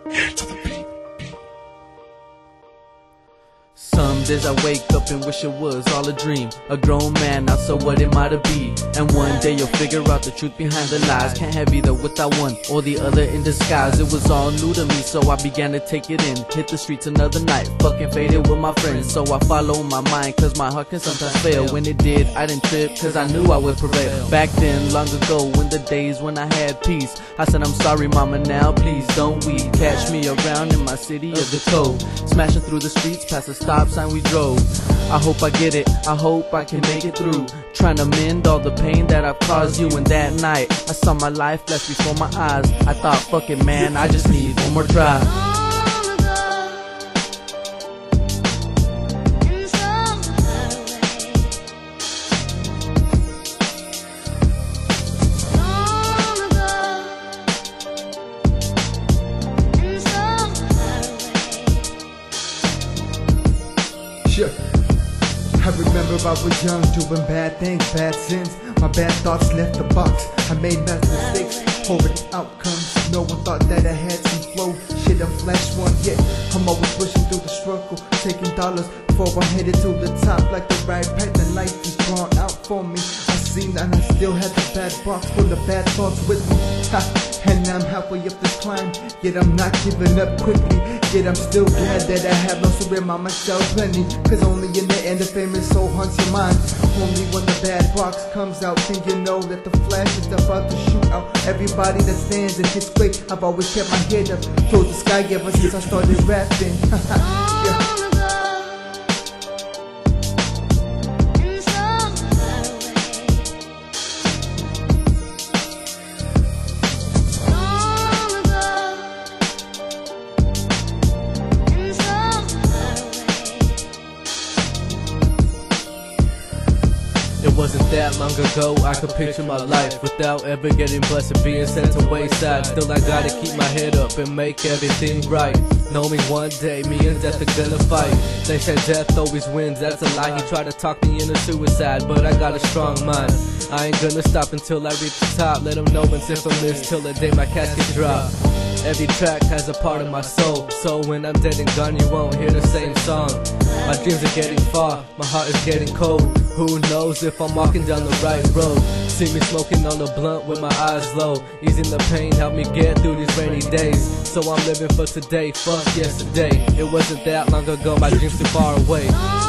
to the beat. Some days I wake up and wish it was all a dream. A grown man, not so what it might be. And one day you'll figure out the truth behind the lies. Can't have either without one or the other in disguise. It was all new to me, so I began to take it in. Hit the streets another night, fucking faded with my friends. So I follow my mind, cause my heart can sometimes fail. When it did, I didn't trip, cause I knew I would prevail. Back then, long ago, in the days when I had peace, I said I'm sorry mama, now please don't weep. Catch me around in my city of the cold, smashing through the streets past the stop sign we drove. I hope I get it, I hope I can make it through. Trying to mend all the pain that I've caused you. And that night, I saw my life flash before my eyes. I thought, fuck it man, I just need one more try. I remember I was young, doing bad things, bad sins. My bad thoughts left the box. I made massive mistakes, horrid outcomes. No one thought that I had some flow. Shit, I'm flash one, yeah. I'm always pushing through the struggle, taking dollars before I'm headed to the top. Like the right path, and life is drawn out for me. I seen that I still had the bad box full of bad thoughts with me. Ha, and I'm halfway up this climb, yet I'm not giving up quickly. Yet I'm still glad that I have no surrender myself plenty. Cause only in the end the famous soul haunts your mind. Only when the bad box comes out, then you know that the flash is about to shoot out everybody that stands in his way. I've always kept my head up towards the sky ever since I started rapping. Yeah. It wasn't that long ago I could picture my life without ever getting blessed and being sent to wayside. Still I gotta keep my head up and make everything right, knowing one day me and death are gonna fight. They said death always wins, that's a lie. He tried to talk me into suicide, but I got a strong mind. I ain't gonna stop until I reach the top. Let them know it's infamous till the day my casket drop. Every track has a part of my soul, so when I'm dead and gone you won't hear the same song. My dreams are getting far, my heart is getting cold. Who knows if I'm walking down the right road? See me smoking on a blunt with my eyes low, easing the pain, help me get through these rainy days. So I'm living for today, fuck yesterday. It wasn't that long ago, my dreams too far away.